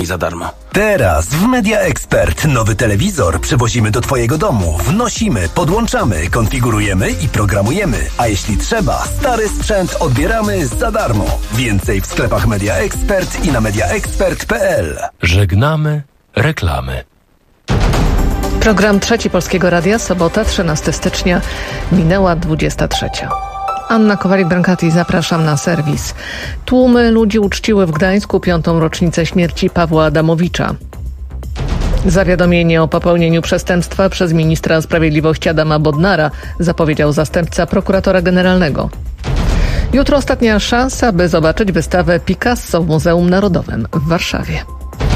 telewizorami za darmo. Teraz w Media Expert nowy telewizor przywozimy do Twojego domu. Wnosimy, podłączamy, konfigurujemy i programujemy. A jeśli trzeba, stary sprzęt odbieramy za darmo. Więcej w sklepach Media Expert i na mediaexpert.pl. Żegnamy reklamy. Program Trzeci Polskiego Radia, sobota, 13 stycznia, minęła 23. Anna Kowalik-Brankati, zapraszam na serwis. Tłumy ludzi uczciły w Gdańsku 5. rocznicę śmierci Pawła Adamowicza. Zawiadomienie o popełnieniu przestępstwa przez ministra sprawiedliwości Adama Bodnara zapowiedział zastępca prokuratora generalnego. Jutro ostatnia szansa, by zobaczyć wystawę Picasso w Muzeum Narodowym w Warszawie.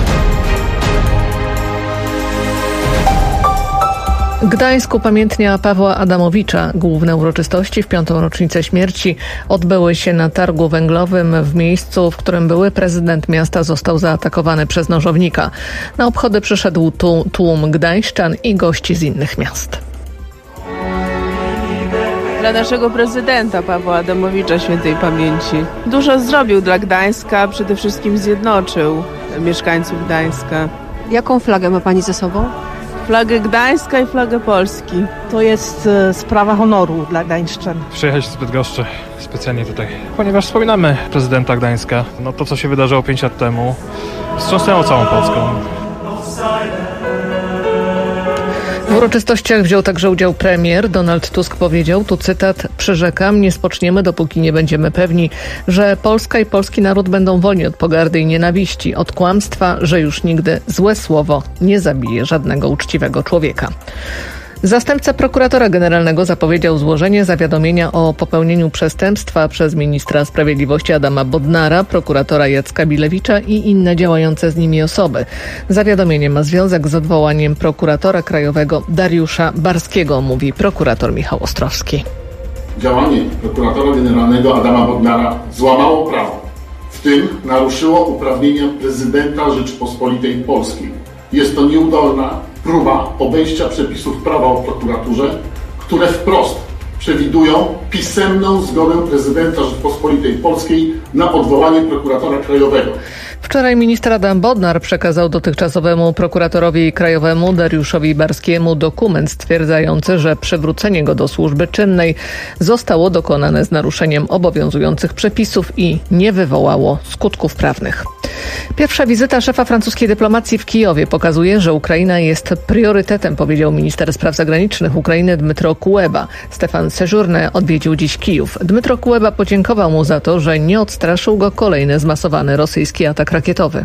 Gdańsk upamiętnia Pawła Adamowicza. Główne uroczystości w 5. rocznicę śmierci odbyły się na targu węglowym w miejscu, w którym były prezydent miasta został zaatakowany przez nożownika. Na obchody przyszedł tłum gdańszczan i gości z innych miast. Dla naszego prezydenta Pawła Adamowicza świętej pamięci. Dużo zrobił dla Gdańska, przede wszystkim zjednoczył mieszkańców Gdańska. Jaką flagę ma pani ze sobą? Flagę Gdańska i flagę Polski. To jest sprawa honoru dla gdańszczan. Przyjechać z Bydgoszczy specjalnie tutaj, ponieważ wspominamy prezydenta Gdańska. No to, co się wydarzyło 5 lat temu, wstrząsnęło całą Polską. W uroczystościach wziął także udział premier. Donald Tusk powiedział, tu cytat: przyrzekam, nie spoczniemy, dopóki nie będziemy pewni, że Polska i polski naród będą wolni od pogardy i nienawiści, od kłamstwa, że już nigdy złe słowo nie zabije żadnego uczciwego człowieka. Zastępca prokuratora generalnego zapowiedział złożenie zawiadomienia o popełnieniu przestępstwa przez ministra sprawiedliwości Adama Bodnara, prokuratora Jacka Bilewicza i inne działające z nimi osoby. Zawiadomienie ma związek z odwołaniem prokuratora krajowego Dariusza Barskiego, mówi prokurator Michał Ostrowski. Działanie prokuratora generalnego Adama Bodnara złamało prawo, w tym naruszyło uprawnienia prezydenta Rzeczypospolitej Polskiej. Jest to nieudolna próba obejścia przepisów prawa o prokuraturze, które wprost przewidują pisemną zgodę prezydenta Rzeczypospolitej Polskiej na odwołanie prokuratora krajowego. Wczoraj minister Adam Bodnar przekazał dotychczasowemu prokuratorowi krajowemu Dariuszowi Barskiemu dokument stwierdzający, że przywrócenie go do służby czynnej zostało dokonane z naruszeniem obowiązujących przepisów i nie wywołało skutków prawnych. Pierwsza wizyta szefa francuskiej dyplomacji w Kijowie pokazuje, że Ukraina jest priorytetem, powiedział minister spraw zagranicznych Ukrainy Dmytro Kuleba. Stefan Sejourné odwiedził dziś Kijów. Dmytro Kuleba podziękował mu za to, że nie odstraszył go kolejny zmasowany rosyjski atak rakietowy.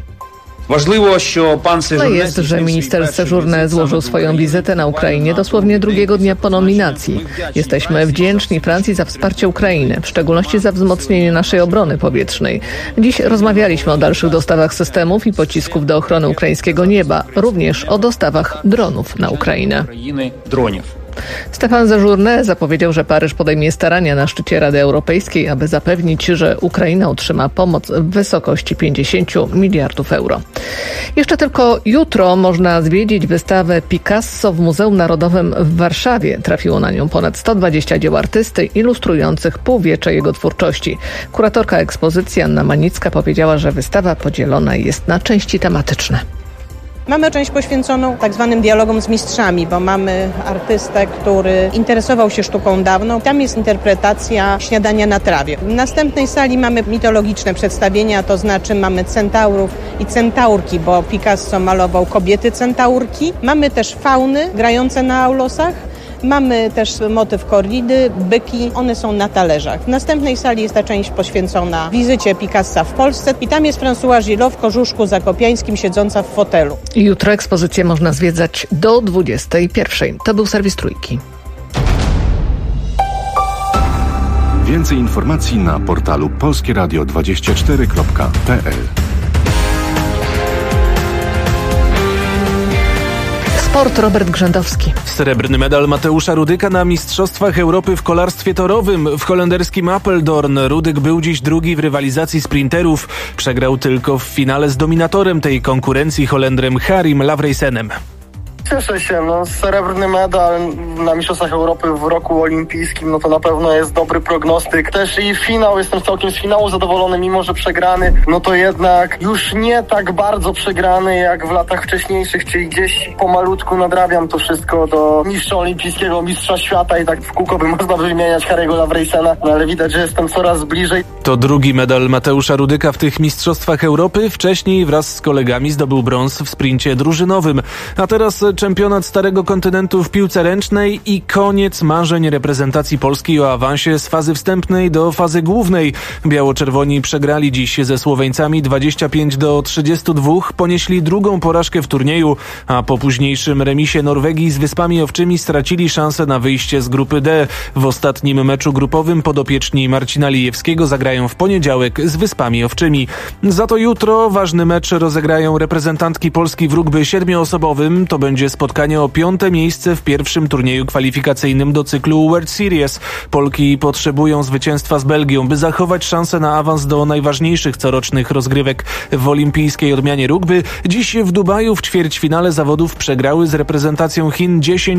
To jest, że minister Sejourné złożył swoją wizytę na Ukrainie dosłownie drugiego dnia po nominacji. Jesteśmy wdzięczni Francji za wsparcie Ukrainy, w szczególności za wzmocnienie naszej obrony powietrznej. Dziś rozmawialiśmy o dalszych dostawach systemów i pocisków do ochrony ukraińskiego nieba, również o dostawach dronów na Ukrainę. Stefan Sejourné zapowiedział, że Paryż podejmie starania na szczycie Rady Europejskiej, aby zapewnić, że Ukraina otrzyma pomoc w wysokości 50 miliardów euro. Jeszcze tylko jutro można zwiedzić wystawę Picasso w Muzeum Narodowym w Warszawie. Trafiło na nią ponad 120 dzieł artysty ilustrujących półwiecze jego twórczości. Kuratorka ekspozycji Anna Manicka powiedziała, że wystawa podzielona jest na części tematyczne. Mamy część poświęconą tak zwanym dialogom z mistrzami, bo mamy artystę, który interesował się sztuką dawną. Tam jest interpretacja Śniadania na trawie. W następnej sali mamy mitologiczne przedstawienia, to znaczy mamy centaurów i centaurki, bo Picasso malował kobiety centaurki. Mamy też fauny grające na aulosach. Mamy też motyw korridy, byki, one są na talerzach. W następnej sali jest ta część poświęcona wizycie Picassa w Polsce i tam jest Françoise Gillot w kożuszku zakopiańskim siedząca w fotelu. Jutro ekspozycję można zwiedzać do 21. To był serwis Trójki. Więcej informacji na portalu polskieradio24.pl. Sport, Robert Grzędowski. Srebrny medal Mateusza Rudyka na Mistrzostwach Europy w kolarstwie torowym w holenderskim Apeldoorn. Rudyk był dziś drugi w rywalizacji sprinterów. Przegrał tylko w finale z dominatorem tej konkurencji, Holendrem Harim Lavreysenem. Cieszę się, srebrny medal na Mistrzostwach Europy w roku olimpijskim, to na pewno jest dobry prognostyk. Też i finał, jestem całkiem z finału zadowolony, mimo że przegrany, to jednak już nie tak bardzo przegrany jak w latach wcześniejszych, czyli gdzieś pomalutku nadrabiam to wszystko do mistrza olimpijskiego, mistrza świata i tak w kółko można wymieniać Harry'ego Lavreysena, ale widać, że jestem coraz bliżej. To drugi medal Mateusza Rudyka w tych Mistrzostwach Europy. Wcześniej wraz z kolegami zdobył brąz w sprincie drużynowym. A teraz czempionat Starego Kontynentu w piłce ręcznej i koniec marzeń reprezentacji Polski o awansie z fazy wstępnej do fazy głównej. Biało-czerwoni przegrali dziś ze Słoweńcami 25-32. Ponieśli drugą porażkę w turnieju, a po późniejszym remisie Norwegii z Wyspami Owczymi stracili szansę na wyjście z grupy D. W ostatnim meczu grupowym podopieczni Marcina Lijewskiego zagrają w poniedziałek z Wyspami Owczymi. Za to jutro ważny mecz rozegrają reprezentantki Polski w rugby 7-osobowym. To będzie spotkanie o 5. miejsce w pierwszym turnieju kwalifikacyjnym do cyklu World Series. Polki potrzebują zwycięstwa z Belgią, by zachować szansę na awans do najważniejszych corocznych rozgrywek w olimpijskiej odmianie rugby. Dziś w Dubaju w ćwierćfinale zawodów przegrały z reprezentacją Chin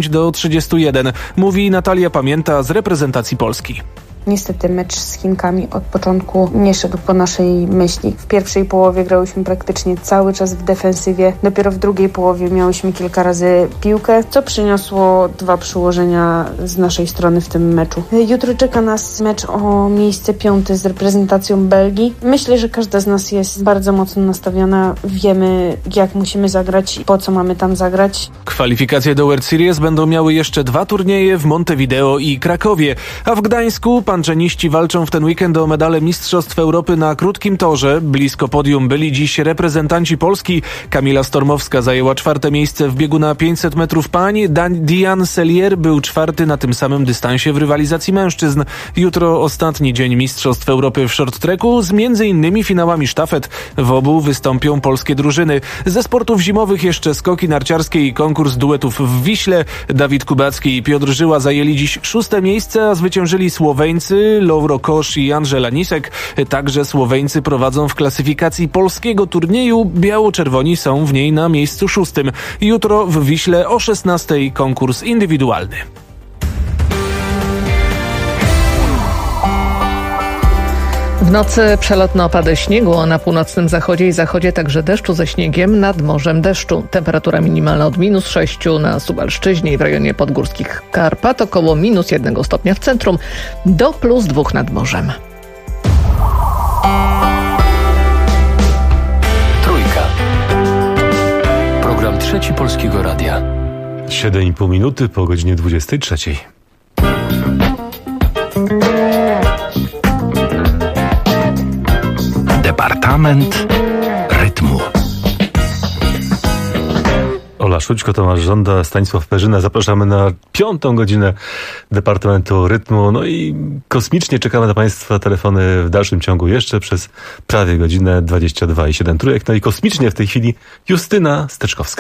10-31. Mówi Natalia Pamięta z reprezentacji Polski. Niestety mecz z Chinkami od początku nie szedł po naszej myśli. W pierwszej połowie grałyśmy praktycznie cały czas w defensywie. Dopiero w drugiej połowie miałyśmy kilka razy piłkę, co przyniosło 2 przyłożenia z naszej strony w tym meczu. Jutro czeka nas mecz o miejsce 5 z reprezentacją Belgii. Myślę, że każda z nas jest bardzo mocno nastawiona. Wiemy, jak musimy zagrać i po co mamy tam zagrać. Kwalifikacje do World Series będą miały jeszcze 2 turnieje w Montevideo i Krakowie, a w Gdańsku panczeniści walczą w ten weekend o medale Mistrzostw Europy na krótkim torze. Blisko podium byli dziś reprezentanci Polski. Kamila Stormowska zajęła 4. miejsce w biegu na 500 metrów pań. Diane Sellier był 4. na tym samym dystansie w rywalizacji mężczyzn. Jutro ostatni dzień Mistrzostw Europy w short tracku z m.in. finałami sztafet. W obu wystąpią polskie drużyny. Ze sportów zimowych jeszcze skoki narciarskie i konkurs duetów w Wiśle. Dawid Kubacki i Piotr Żyła zajęli dziś 6. miejsce, a zwyciężyli Słoweńcy Lauro Kosz i Andrzej Lanisek. Także Słoweńcy prowadzą w klasyfikacji polskiego turnieju. Biało-czerwoni są w niej na miejscu 6. Jutro w Wiśle o 16:00 konkurs indywidualny. W nocy przelotne opady śniegu, a na północnym zachodzie i zachodzie także deszczu ze śniegiem, nad morzem deszczu. Temperatura minimalna od -6 na Suwalszczyźnie i w rejonie podgórskich Karpat, około -1 stopnia w centrum, do +2 nad morzem. Trójka. Program Trzeci Polskiego Radia. 7,5 minuty po godzinie 23. Departament rytmu. Ola Szućko, Tomasz Żąda, Stanisław Perzyna. Zapraszamy na 5. godzinę Departamentu Rytmu. No i kosmicznie czekamy na Państwa telefony w dalszym ciągu jeszcze przez prawie godzinę 22,7 trójek. No i kosmicznie w tej chwili Justyna Steczkowska.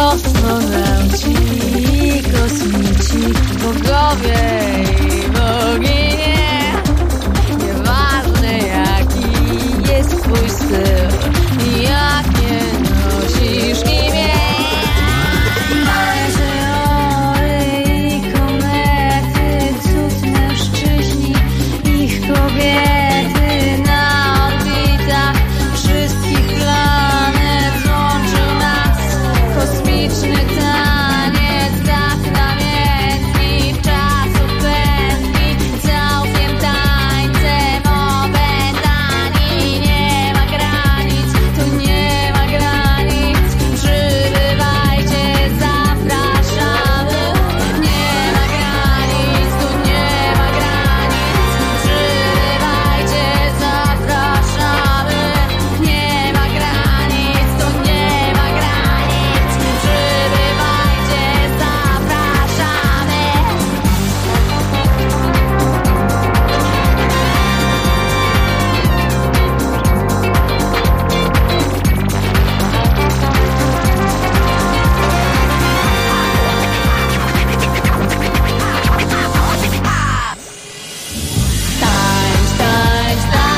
Kosmonauci, kosmici, bogowie i boginie. Nieważne jaki jest twój styl i jakie nosisz imię. Meteory i komety, cud mężczyźni, ich kobiety na orbitach wszystkich planet łączył nas kosmiczny taniec, tak namiętni czasu pętli, całkiem tańcem opętani. Nie ma granic, tu nie ma granic, przybywajcie, zapraszamy. Nie ma granic, tu nie ma granic, przybywajcie, zapraszamy. Nie ma granic, tu nie ma granic, przybywajcie, zapraszamy. Tańcz, tańcz,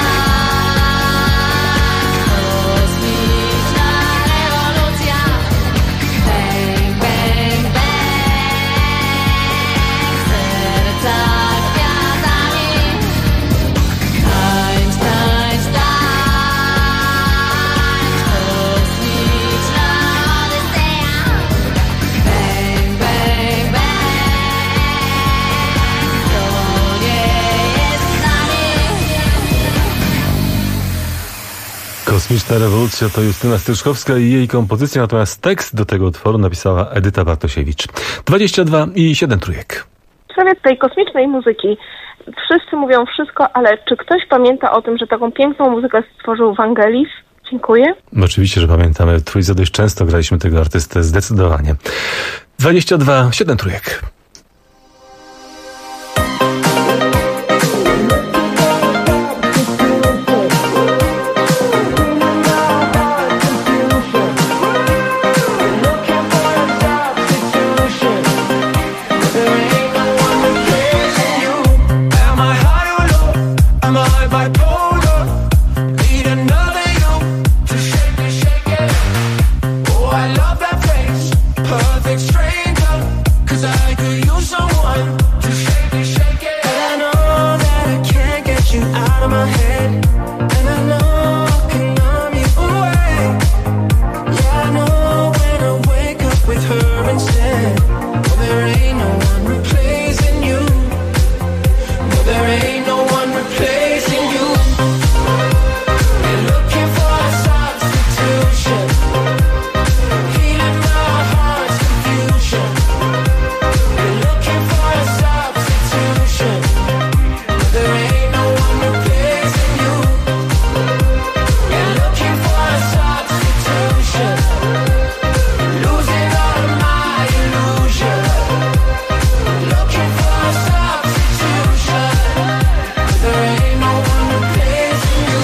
tańcz, kosmiczna rewolucja. Bang, bang, bang, serca kwiatami. Tańcz, tańcz, tańcz, kosmiczna odyseja. Bang, bang, bang, to nie jest z nami. Kosmiczna rewolucja to Justyna Stryszkowska i jej kompozycja, natomiast tekst do tego utworu napisała Edyta Bartosiewicz. 22 i 7 trójek. W sprawie tej kosmicznej muzyki wszyscy mówią wszystko, ale czy ktoś pamięta o tym, że taką piękną muzykę stworzył Vangelis? Dziękuję. Oczywiście, że pamiętamy. Trójce dość często graliśmy tego artystę, zdecydowanie. 22, 7 trójek. Am I high or low? Am I bipolar? Need another you to shake me, shake it. Oh, I love that face, perfect stranger. 'Cause I could use someone to shake me, shake it. And I know that I can't get you out of my head. And I know I can numb you away. Yeah, I know when I wake up with her instead. Well, there ain't no one replacing you. No, there ain't no one replacing you. We're looking for a substitution, healing our heart's confusion. We're looking for a substitution. No, there ain't no one replacing you. We're looking for a substitution, losing all of my illusion. Looking for a substitution. There ain't no one replacing you.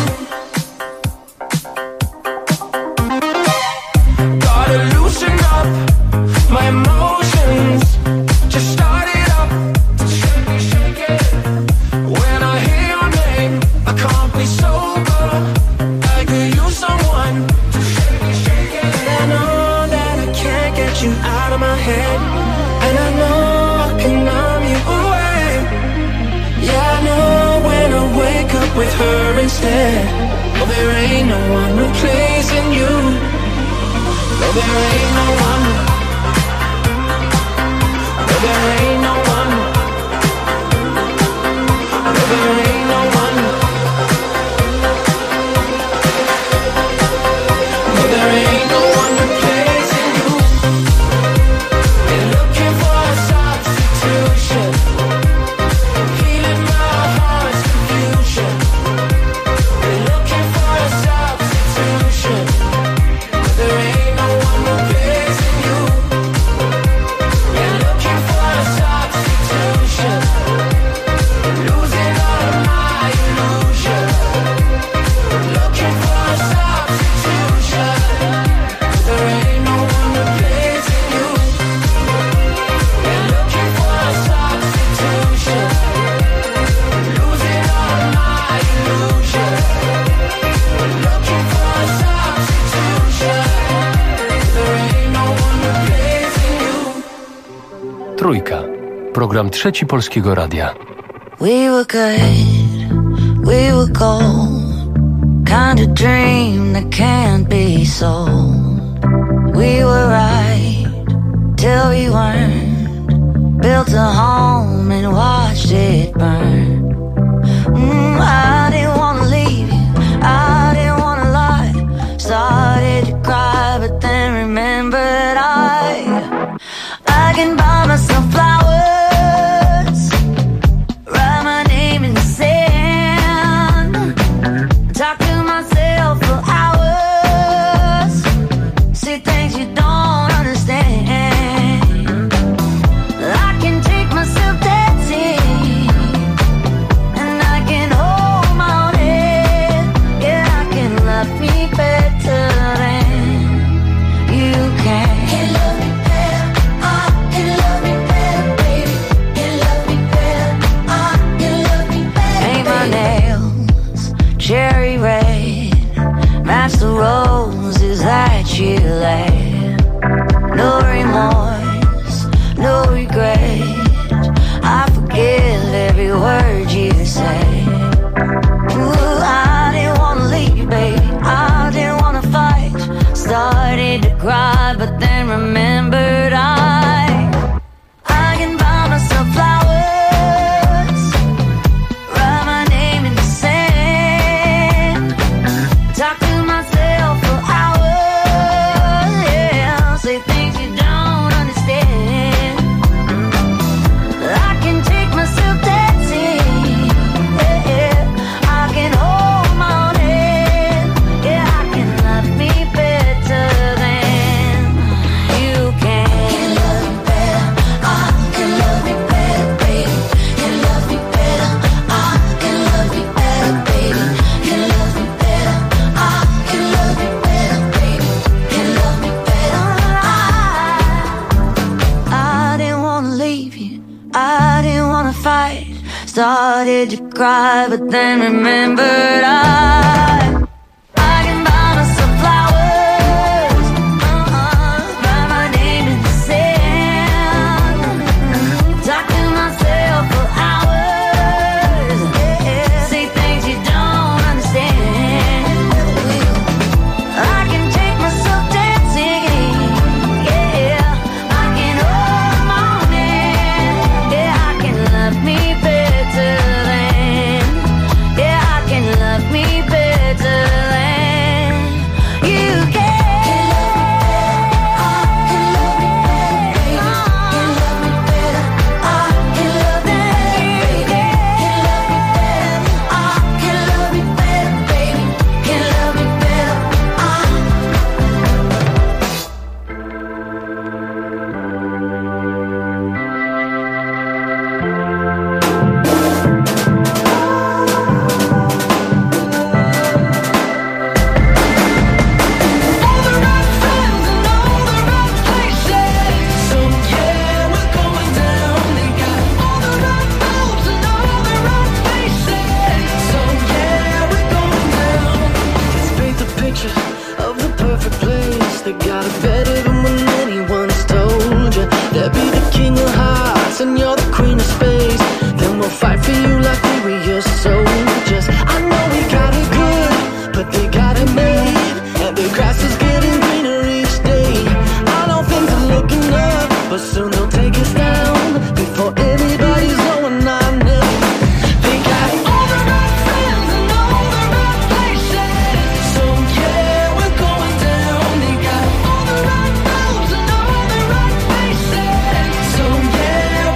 Gotta loosen up my emotions. Just start it up, shake me, shake it. When I hear your name, I can't be sober. I could use someone to shake me, shake it. And I know that I can't get you out of my head. And I know I can numb you away. Yeah, I know when I wake up with her instead. Oh, there ain't no one replacing you. No, there ain't no one. No, there ain't no one. No, there ain't no one. No, there ain't no one replacing you. We're looking for a substitution, healing our heart's confusion. We're looking for a substitution. There ain't no one replacing you. Trójka. Program Trzeci Polskiego Radia. We were good, we were gold, kind of dream that can't be sold. We were right till we weren't, built a home and watched it burn. I didn't wanna leave you, I didn't wanna lie, started to cry but then remembered I can buy myself flowers, write my name in the sand, talk to myself for hours, see things you don't understand. I can take myself dancing, and I can hold my own head. Yeah, I can love me better than you can. Cherry red, match the roses that you laid. No remorse, no regret, I forgive every word you say. Ooh, I didn't wanna leave you, baby, I didn't wanna fight. Started to cry, but then remembered I can buy myself flowers, write my name in the sand, talk to myself for hours, yeah, say things you don't understand. I can take myself dancing, yeah, I can hold my own head, yeah, I can love me better than you can. Can love me better, I can love me better, baby. Can love me better, I can love me better, baby. Can love me better, I can love me better, baby. Can love me better, I didn't wanna leave you, I didn't wanna fight. Started to cry, but then remembered I can buy myself flowers, write my name in the sand, talk to myself for hours, yeah, say things you don't understand. I can take myself dancing, yeah, I can hold my own hand, yeah, I can love me better than, yeah, I can love me better than you can. And you're the queen of space, then we'll fight for you like we were your soldiers. I know we got it good, but they got it made, and the grass is getting greener each day. I know things are looking up, but soon they'll take us down before anybody's going our name. They got all the right friends and all the right places, so yeah, we're going down. They got all the right roads and all the right faces, so yeah.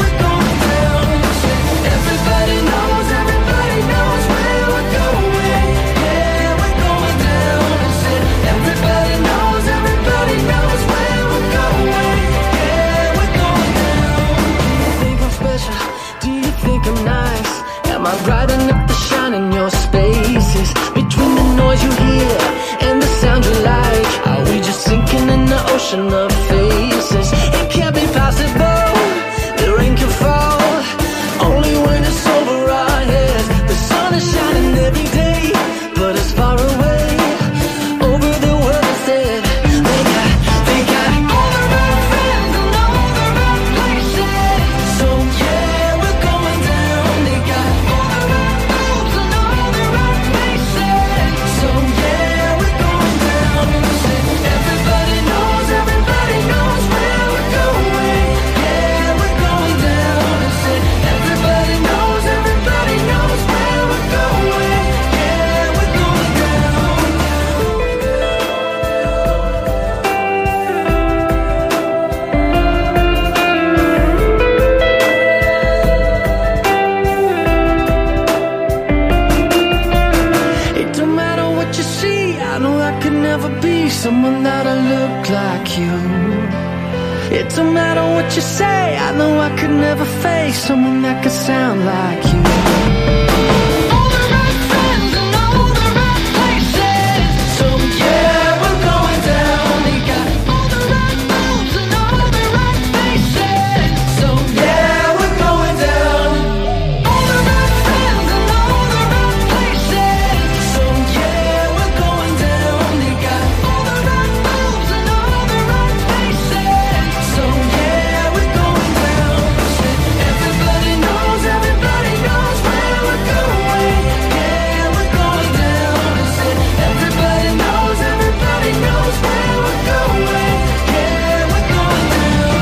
Everybody knows where we're going. Yeah, we're going down. I said, everybody knows where we're going. Yeah, we're going down. Do you think I'm special? Do you think I'm nice? Am I bright enough to shine in your spaces? Between the noise you hear and the sound you like, are we just sinking in the ocean of faces? It can't be possible, the rain can fall only when it's over our heads. The sun is shining every day, but it's far away over the world instead. They got all the right friends and all the right places, someone that'll look like you. It don't matter what you say, I know I could never face someone that could sound like you. All the right friends and all the right places. So yeah, we're going down. We got all the right moves and all the right faces. So yeah, we're going down. All the right friends and all the right places. So yeah, we're going down. We got all the right moves and all the right faces. So yeah, we're going down. Everybody knows where we're going. Yeah, we're going down. Everybody knows where we're going. Yeah, we're going down.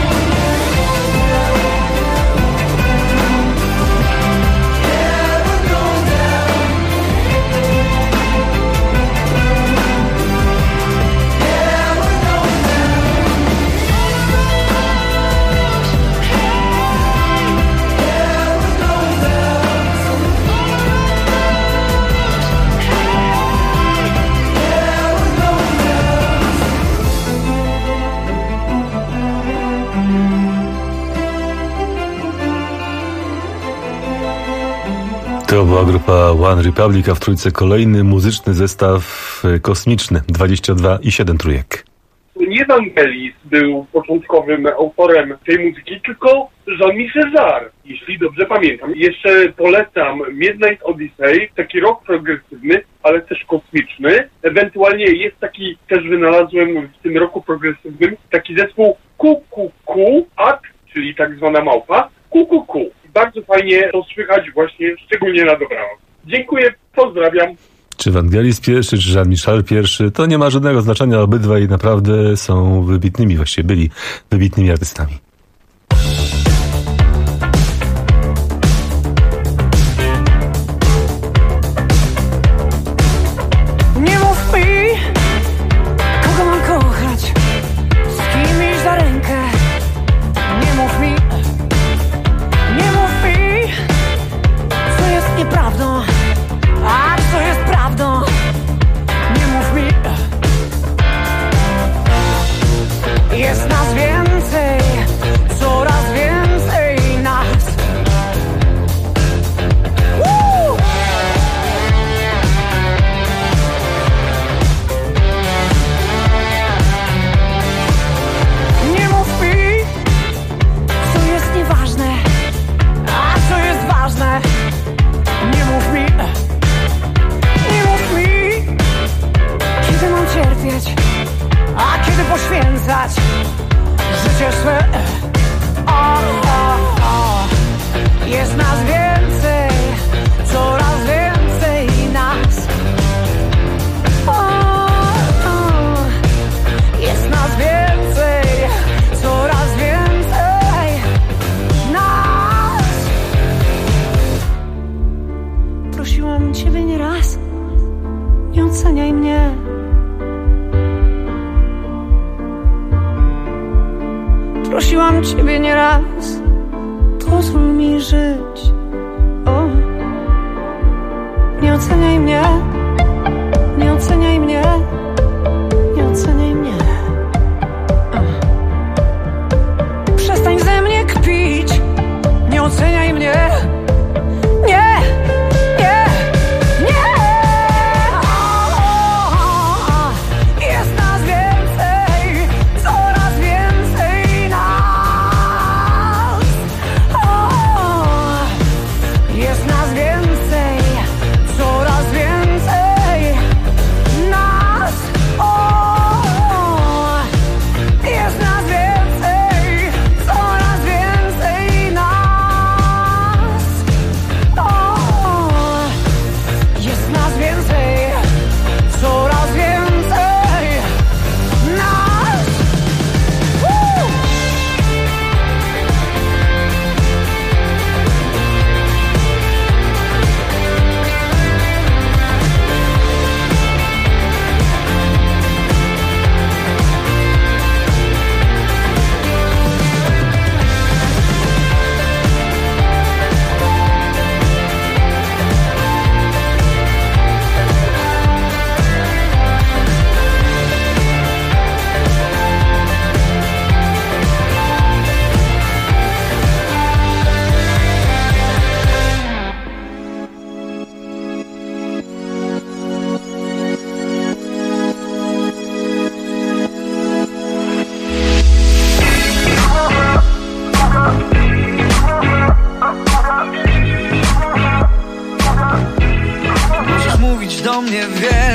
To była grupa One Republic, a w trójce kolejny muzyczny zestaw kosmiczny 22 i 7 trójek. Nie Vangelis był początkowym autorem tej muzyki, tylko Jean-Michel Jarre, jeśli dobrze pamiętam. Jeszcze polecam Midnight Odyssey, taki rock progresywny, ale też kosmiczny. Ewentualnie jest taki, też wynalazłem w tym roku progresywnym, taki zespół Ku-Ku-Ku-At, czyli tak zwana małpa, Ku-Ku-Ku. Bardzo fajnie to słychać właśnie, szczególnie na dobranoc. Dziękuję, pozdrawiam. Czy Vangelis pierwszy, czy Jean-Michel pierwszy, to nie ma żadnego znaczenia. Obydwaj naprawdę są wybitnymi, właściwie byli wybitnymi artystami. Nie mów mi, kogo mam kochać, z kim iść za rękę. Nie mów mi, co jest nieprawdą, a co jest prawdą. Nie mów mi, jest nas więcej, coraz więcej nas. Nie mów mi, co jest nieważne, a co jest ważne. Nie mów mi, kiedy mam cierpieć, a kiedy poświęcać życie swe. Jest nas więcej, coraz więcej nas. Jest nas więcej, coraz więcej nas. Prosiłam ciebie nieraz, nie oceniaj mnie. Prosiłam ciebie nieraz, pozwól mi żyć. Nie oceniaj mnie, nie oceniaj mnie, nie oceniaj mnie. Przestań ze mnie kpić, nie oceniaj mnie. Nie, nie, nie. Jest nas więcej, coraz więcej nas. Jest nas więcej, coraz więcej.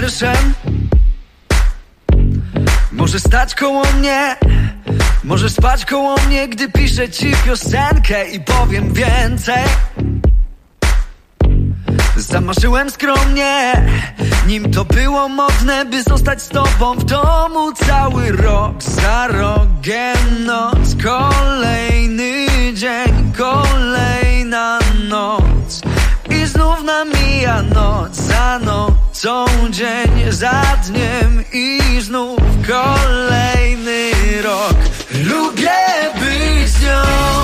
wierszem. Możesz stać koło mnie, możesz spać koło mnie, gdy piszę ci piosenkę i powiem więcej. Zamarzyłem skromnie, nim to było modne, by zostać z tobą w domu cały rok. Za rogiem noc, kolejny dzień, kolejna noc. I znów namija noc za nocą, dzień za dniem i znów kolejny rok. Lubię być z nią,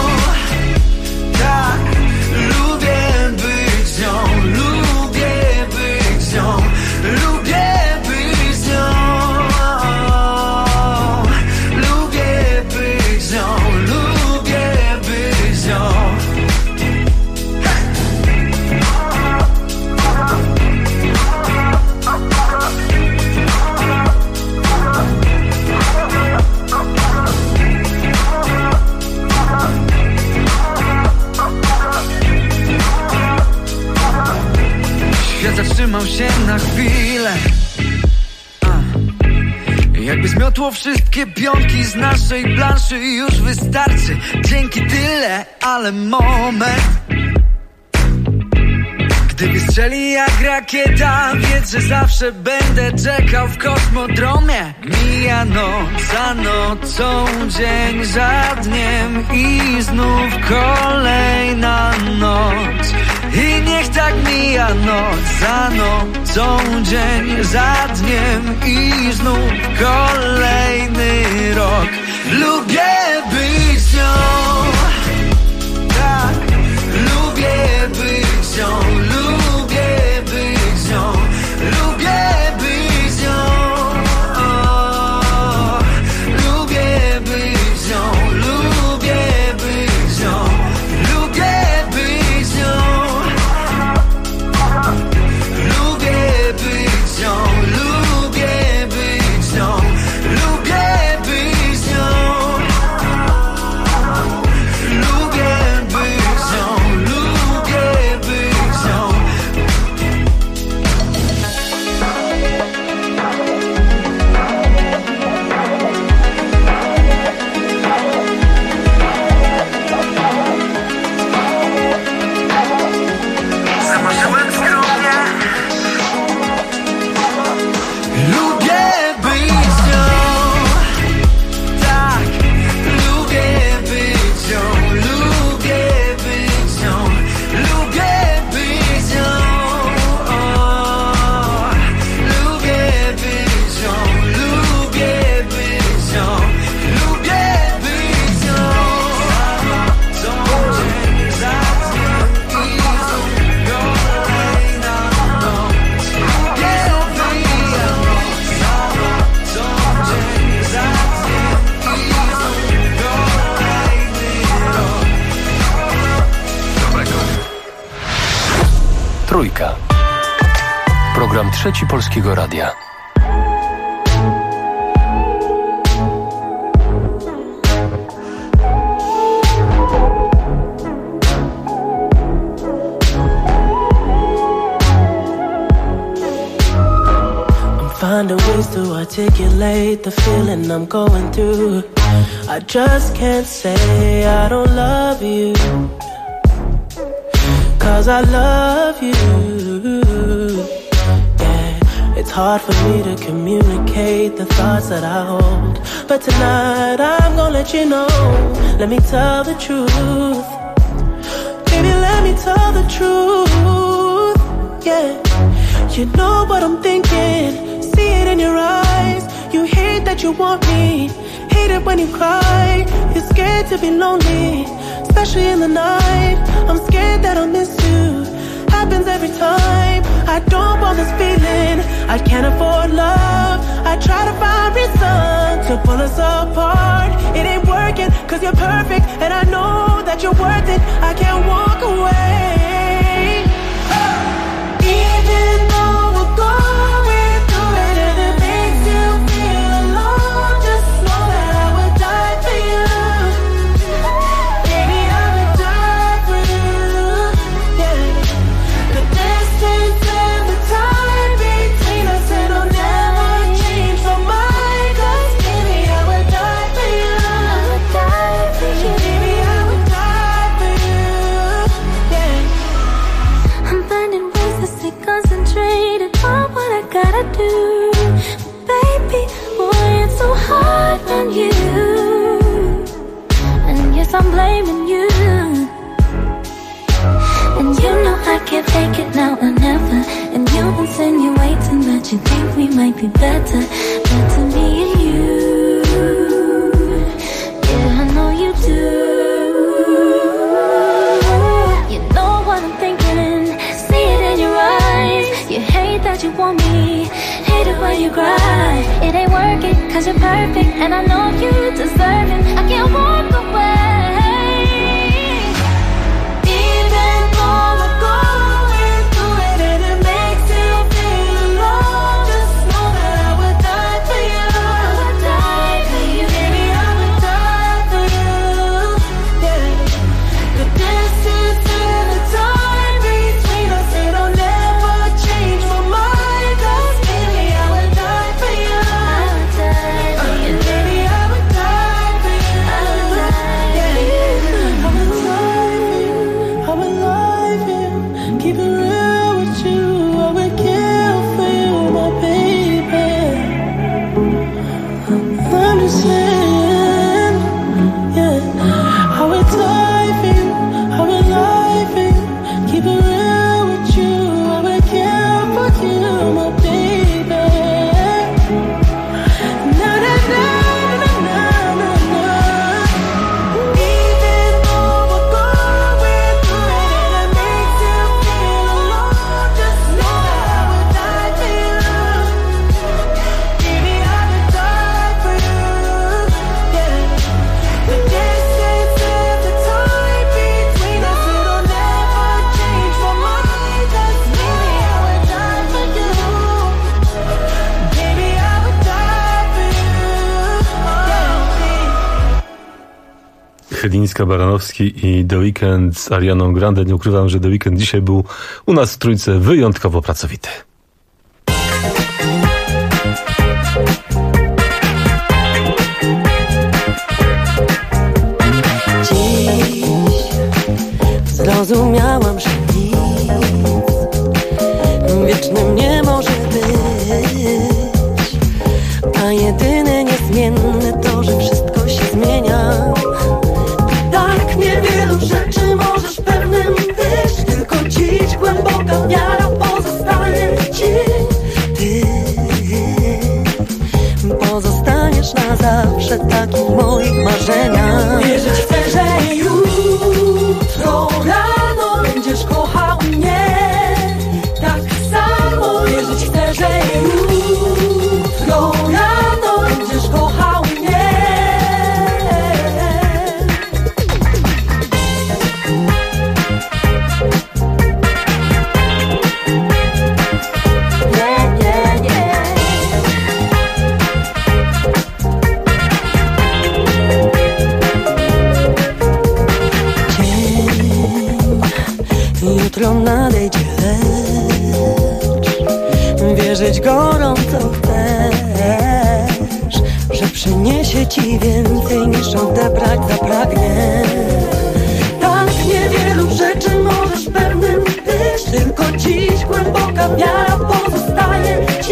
tak, lubię być z nią, lubię być z nią, lubię być z nią, lubię być z nią, lubię być z nią. Świat zatrzymał się na chwilę, jakby zmiotło wszystkie pionki z naszej planszy. Już wystarczy, dzięki tyle, ale moment, gdy wystrzeli jak rakieta, wiedz, że zawsze będę czekał w kosmodromie. Mija noc za nocą, dzień za dniem i znów kolejna noc. I niech tak mija noc za nocą, dzień za dniem i znów kolejny rok. Lubię być z nią, tak, lubię być z nią, lubię być z nią, lubię być z nią, lubię być z nią, lubię być z nią, lubię być z nią, lubię być z nią, lubię być z nią, lubię być z nią, lubię być z nią, lubię być z nią. Zamarzyłem skromnie, lubię być z nią, tak, lubię być z nią, lubię być z nią, lubię być z nią, lubię być z nią, lubię być z nią, lubię być z nią. Co dzień za dniem i znów kolejna noc. Lubię mija noc za nocą, dzień za dniem i znów kolejny rok. Trójka. Program Trzeci Polskiego Radia. Finding ways to articulate the feeling I'm going through. I just can't say I don't love you, 'cause I love you. Yeah, it's hard for me to communicate the thoughts that I hold, but tonight I'm gonna let you know. Let me tell the truth. Baby, let me tell the truth. Yeah, you know what I'm thinking. See it in your eyes. You hate that you want me, hate it when you cry. You're scared to be lonely, especially in the night. I'm scared that I'll miss you. Happens every time. I don't want this feeling. I can't afford love. I try to find reason to pull us apart. It ain't working, 'cause you're perfect, and I know that you're worth it. I can't walk away. Even though we're going through it and it makes you feel alone, just know that I would die for you. Baby, I would die for you. Yeah. The distance and the time between us, it'll do. Baby, boy, it's so hard on you. And yes, I'm blaming you. And you know I can't take it now or never. And you insinuating that you think we might be better me and you. Yeah, I know you do. You know what I'm thinking, see it in your eyes. You hate that you want me, hate it when you cry. It ain't working, cause you're perfect, and I know you deserve it. I can't walk away. Chylińska, Baranowski i The Weeknd z Arianą Grande. Nie ukrywam, że The Weeknd dzisiaj był u nas w Trójce wyjątkowo pracowity. Dziś zrozumiałam, że nic wiecznym nie może być, a jedyne niezmienne to, że wszystko się zmienia. Tak niewielu rzeczy możesz pewnym być, tylko dziś głęboka wiara pozostanie ci. Ty pozostaniesz na zawsze takim w moich marzeniach. Wierzyć chcę, że jutro rano będziesz kochał mnie tak samo. Wierzyć chcę, że jutro rano będziesz kochał mnie. Jutro nadejdzie, lecz wierzyć gorąco chcesz, że przyniesie ci więcej niż odebrać zapragnie. Tak niewielu rzeczy możesz pewnym być, tylko dziś głęboka wiara pozostanie ci.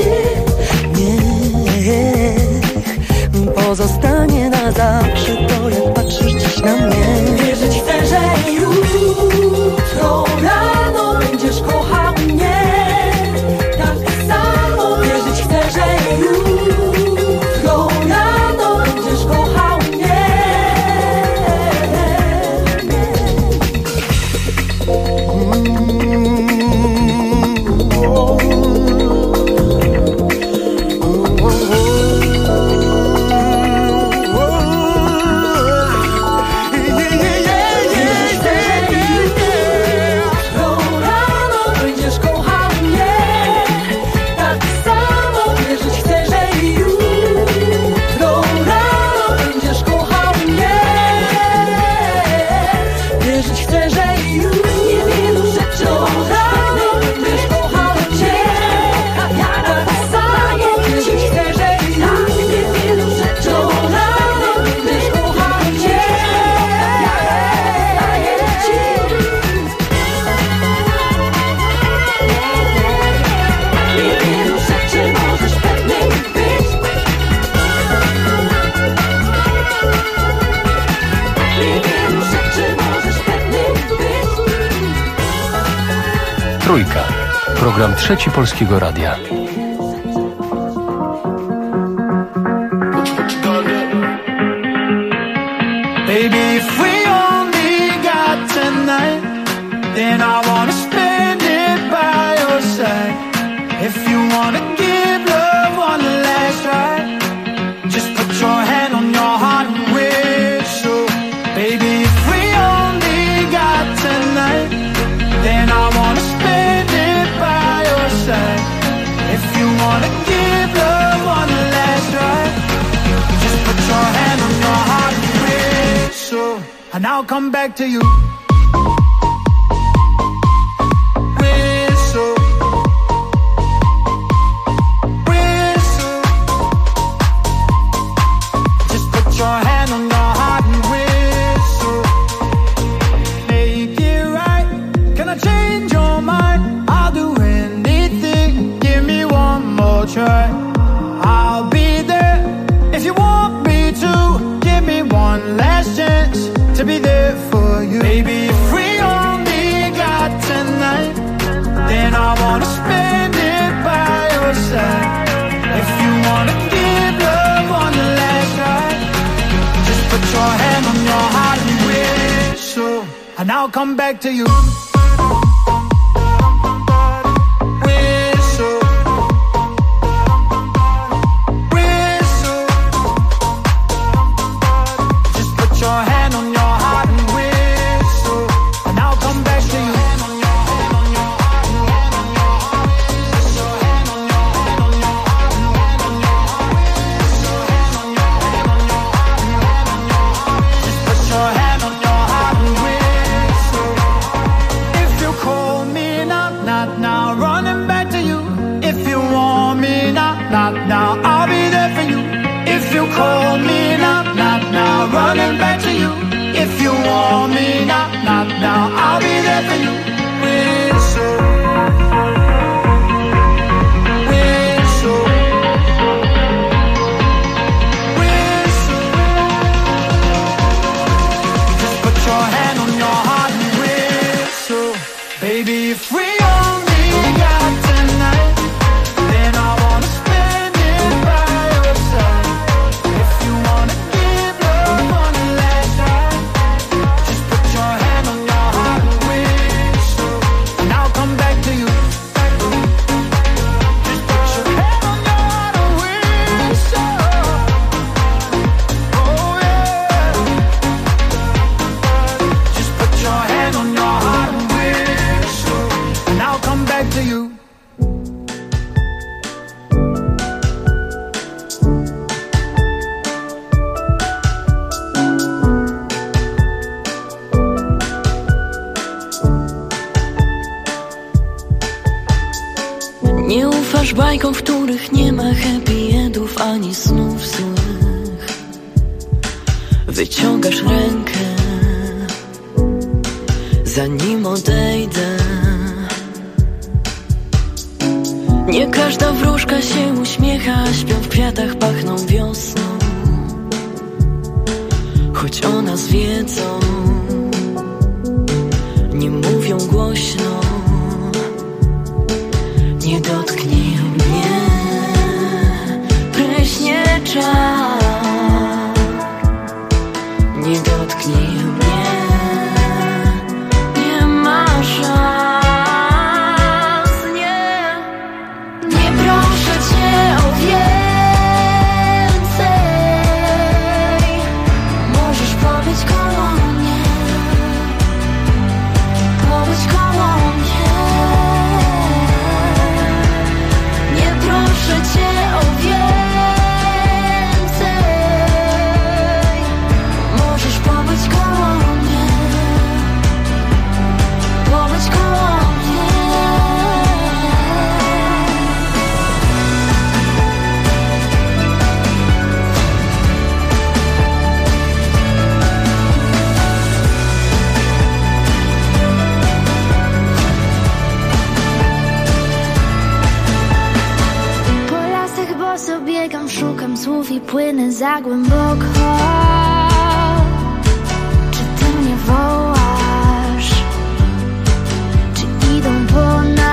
Niech pozostanie na zawsze to, jak patrzysz dziś na mnie. Wierzyć chcę, że jutro rano będziesz kochał mnie tak samo. Wierzyć chcę, że jutro rano będziesz kochał mnie. Trójka. Program Trzeci Polskiego Radia. Baby, if we only got tonight, then I wanna spend it by your side. If you wanna give love one last try, just put your hand on your heart and whistle. Baby, if we only got tonight, then I wanna spend it by your side. If you wanna give love one last try, just put your hand on your heart and whistle, and I'll come back to you. Whistle, whistle, just put your hand on your heart and whistle. Make it right. Can I change your mind? I'll do anything. Give me one more try. I'll be there if you want me to. Give me one last chance to be there for you. Baby, if we only got tonight, then I wanna spend it by your side. If you wanna give love one last try, just put your hand on your heart and whistle, and I'll come back to you. Whistle, whistle, just put your hand on your heart and whistle, and I'll come back to you. Put your hand on your heart and whistle. If you call me now, not now, running back to you. If you want me now, not now, I'll be there for you. If you call me now, not now, running back to you. If you want me now, not now, I'll be there for you. Whistle, whistle, whistle. Just put your hand on your heart and whistle. Baby, if we only got tonight, then I wanna spend it by your side. If you wanna give love one last try, just put your hand on your heart and whistle, and I'll come back to you. Just put your hand on your heart and whistle. Oh yeah. Just put your hand on your heart and whistle, and I'll come back to you. Nie ufasz bajkom, w których nie ma happy endów ani snów złych. Wyciągasz rękę, zanim odejdę. Nie każda wróżka się uśmiecha, śpią w kwiatach, pachną wiosną. Choć o nas wiedzą, nie mówią głośno. Nie dotknij mnie, pryśnie czar. Nie dotknij mnie, nie ma szans, nie. Nie proszę cię o więcej. Możesz pobyć koło mnie, pobyć koło mnie. Nie proszę cię o więcej. Możesz pobyć koło mnie, pobyć koło mnie. Po lasach boso biegam, szukam słów i płynę za głęboko. Czy ty mnie wołasz? Czy idą po nas?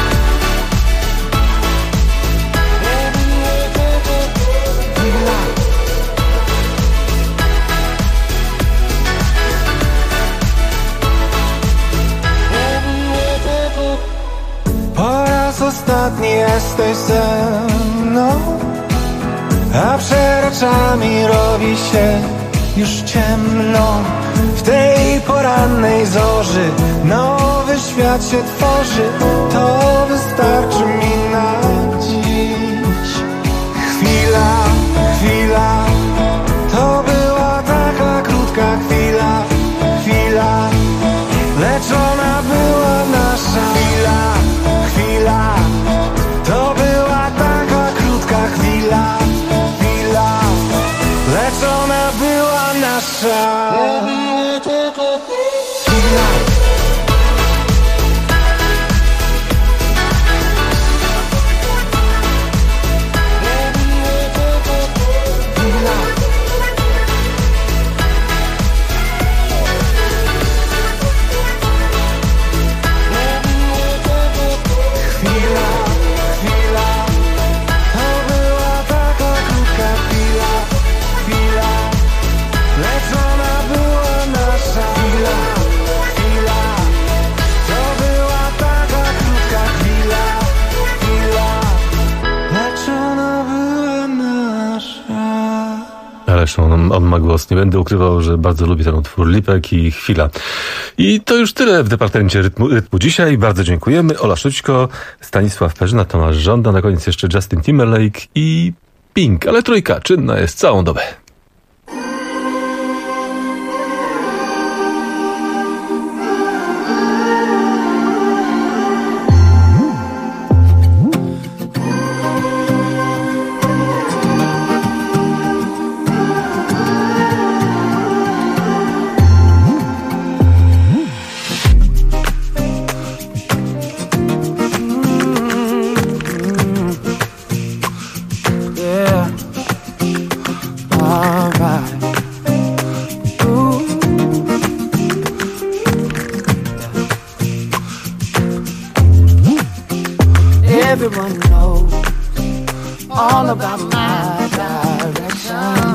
ostatni jesteś ze mną, a przed oczami robi się już ciemno. W tej porannej zorzy nowy świat się tworzy. To wystarczy mi na dziś. Chwila, chwila, to była taka krótka chwila. Chwila, lecz ona była nasza. Chwila, chwila, to była taka krótka chwila. Chwila, lecz ona była nasza. Ależ on ma głos. Nie będę ukrywał, że bardzo lubię ten utwór Lipek i Chwila. I to już tyle w Departamencie Rytmu dzisiaj. Bardzo dziękujemy. Ola Szućko, Stanisław Perzyna, Tomasz Żąda. Na koniec jeszcze Justin Timberlake i Pink. Ale trójka czynna jest całą dobę. Everyone knows all about my direction,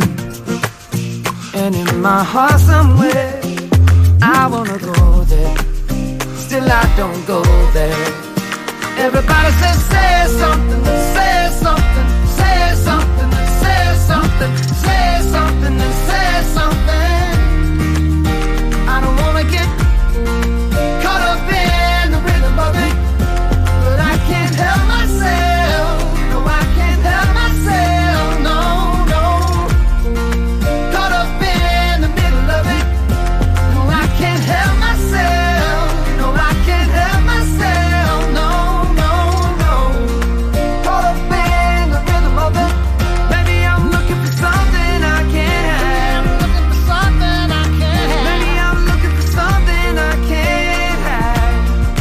and in my heart somewhere I wanna go there, still I don't go there. Everybody says say something, say something, say something, say something, say something, say something. I don't wanna get caught up in the rhythm of it, but I can't help myself. No, I can't help myself. No, no. Caught up in the middle of it. No, I can't help myself. No, I can't help myself. No, no, no. Caught up in the rhythm of it. Maybe I'm looking for something I can't have. Looking for something I can't have. Maybe I'm looking for something I can't have.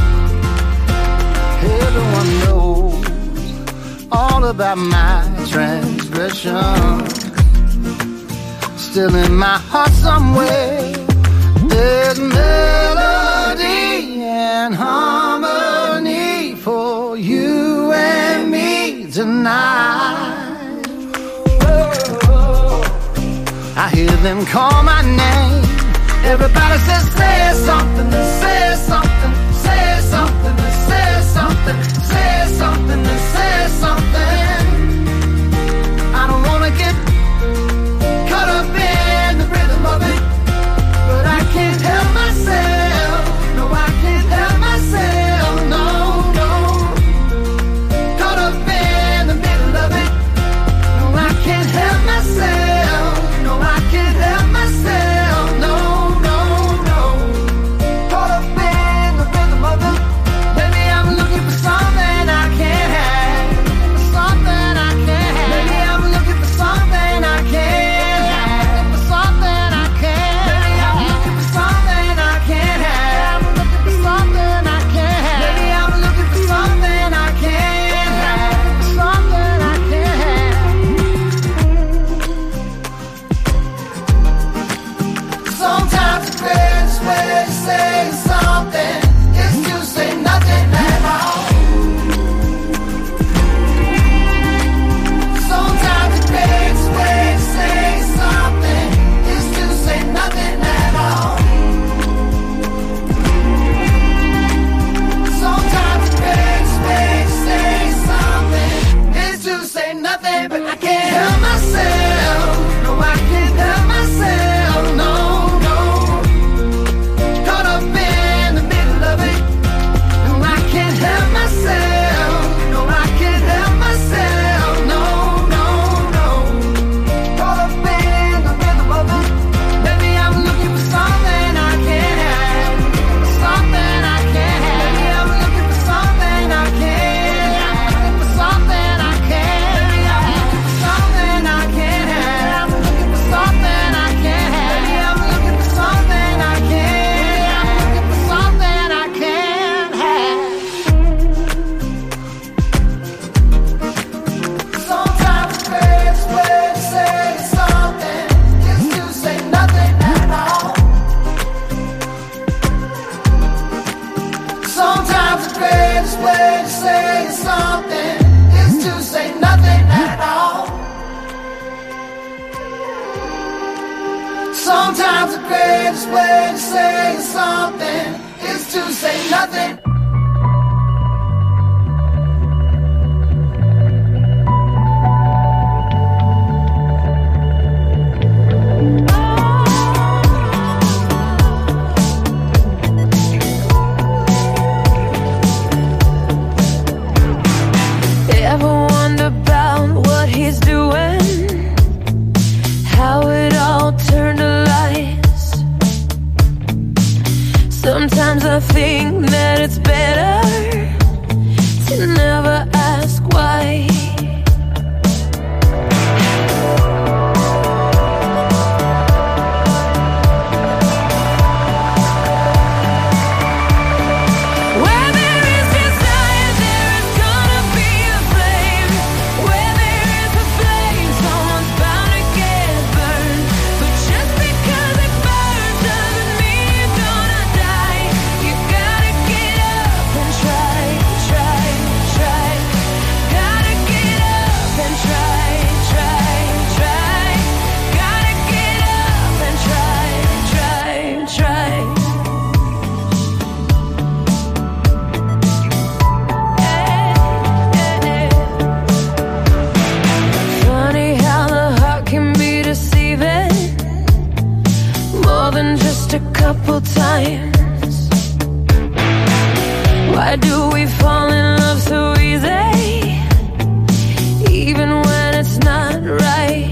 Everyone knows all about my transgression. Still in my heart somewhere there's melody and harmony for you and me tonight. I hear them call my name. Everybody says say something, say something, say something, say something, say something, say something. I don't wanna get caught up in the rhythm of it, but I can't help myself. No, I can't help myself. No, no. Caught up in the middle of it. No, I can't help myself. No, I can't help myself. No, no, no. Caught Sometimes the greatest way to say something is to say nothing at all. Sometimes the greatest way to say something is to say nothing. Ever wonder about what he's doing? How it all turned to lies. Sometimes I think that it's better to never ask why. Couple times. Why do we fall in love so easy, even when it's not right?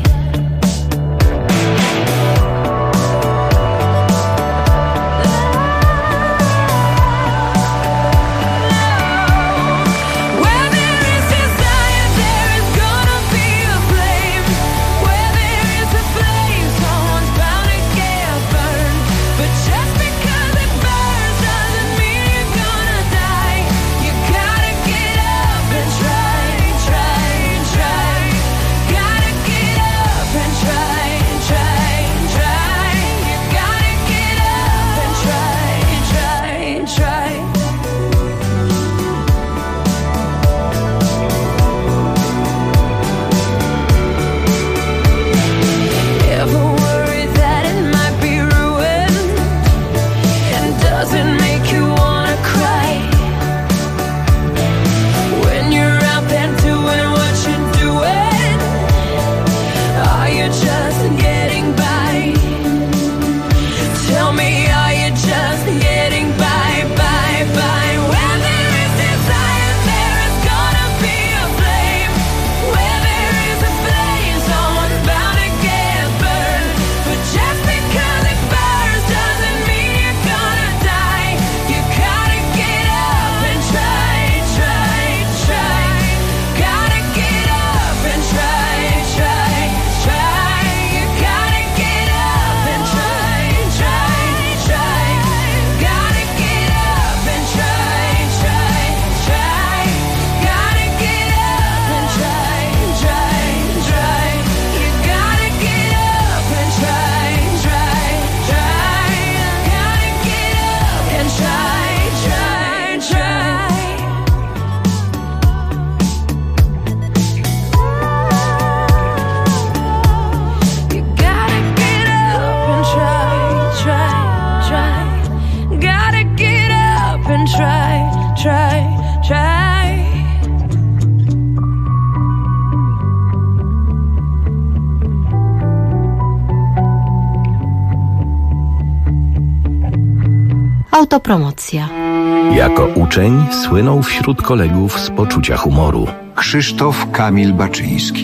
Autopromocja. Jako uczeń słynął wśród kolegów z poczucia humoru. Krzysztof Kamil Baczyński.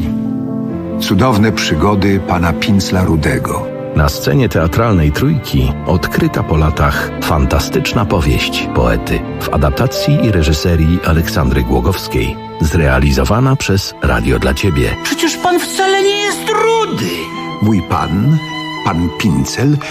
Cudowne przygody pana Pincla Rudego. Na scenie teatralnej Trójki odkryta po latach fantastyczna powieść poety w adaptacji i reżyserii Aleksandry Głogowskiej, zrealizowana przez Radio dla Ciebie. Przecież pan wcale nie jest rudy. Mój pan Pincel,